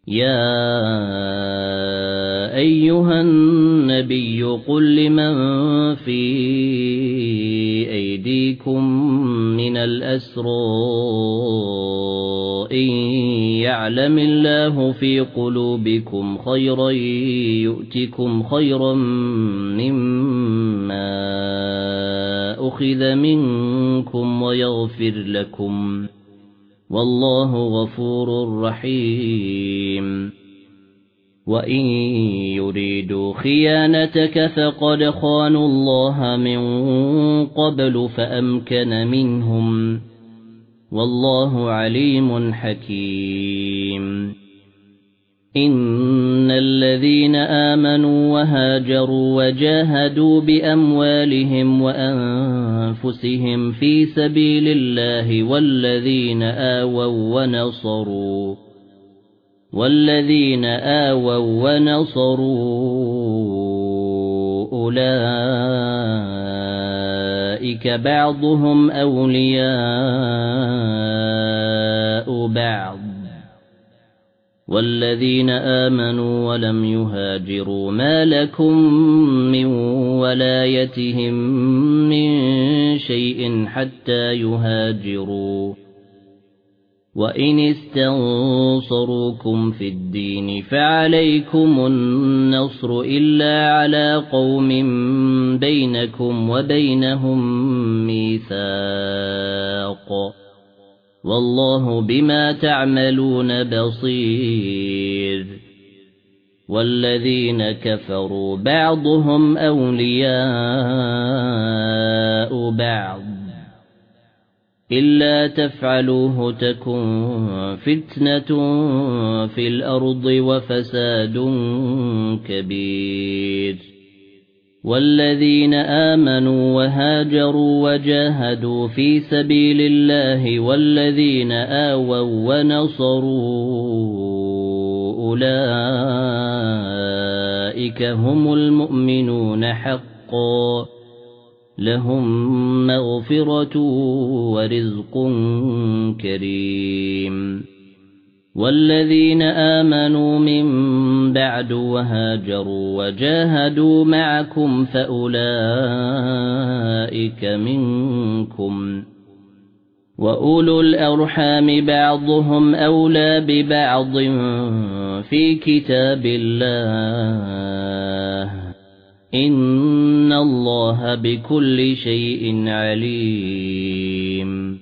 يا أيها النبي قل لمن في أيديكم من الأسرى إن يعلم الله في قلوبكم خيرا يؤتكم خيرا مما أخذ منكم ويغفر لكم والله غفور رحيم وإن يريدوا خيانتك فقد خانوا الله من قبل فأمكن منهم والله عليم حكيم إن الذين آمنوا وهاجروا وجاهدوا بأموالهم وأنفسهم في سبيل الله والذين آووا ونصروا أولئك بعضهم أولياء بعض والذين آمنوا ولم يهاجروا ما لكم من ولايتهم من شيء حتى يهاجروا وإن استنصروكم في الدين فعليكم النصر إلا على قوم بينكم وبينهم ميثاق والله بما تعملون بصير والذين كفروا بعضهم أولياء بعض إلا تفعلوه تكن فتنة في الأرض وفساد كبير والذين آمنوا وهاجروا وجاهدوا في سبيل الله والذين آووا ونصروا أولئك هم المؤمنون حقا لهم مغفرة ورزق كريم والذين آمنوا من بعد وهاجروا وجاهدوا معكم فأولئك منكم وأولو الأرحام بعضهم أولى ببعض في كتاب الله إن الله بكل شيء عليم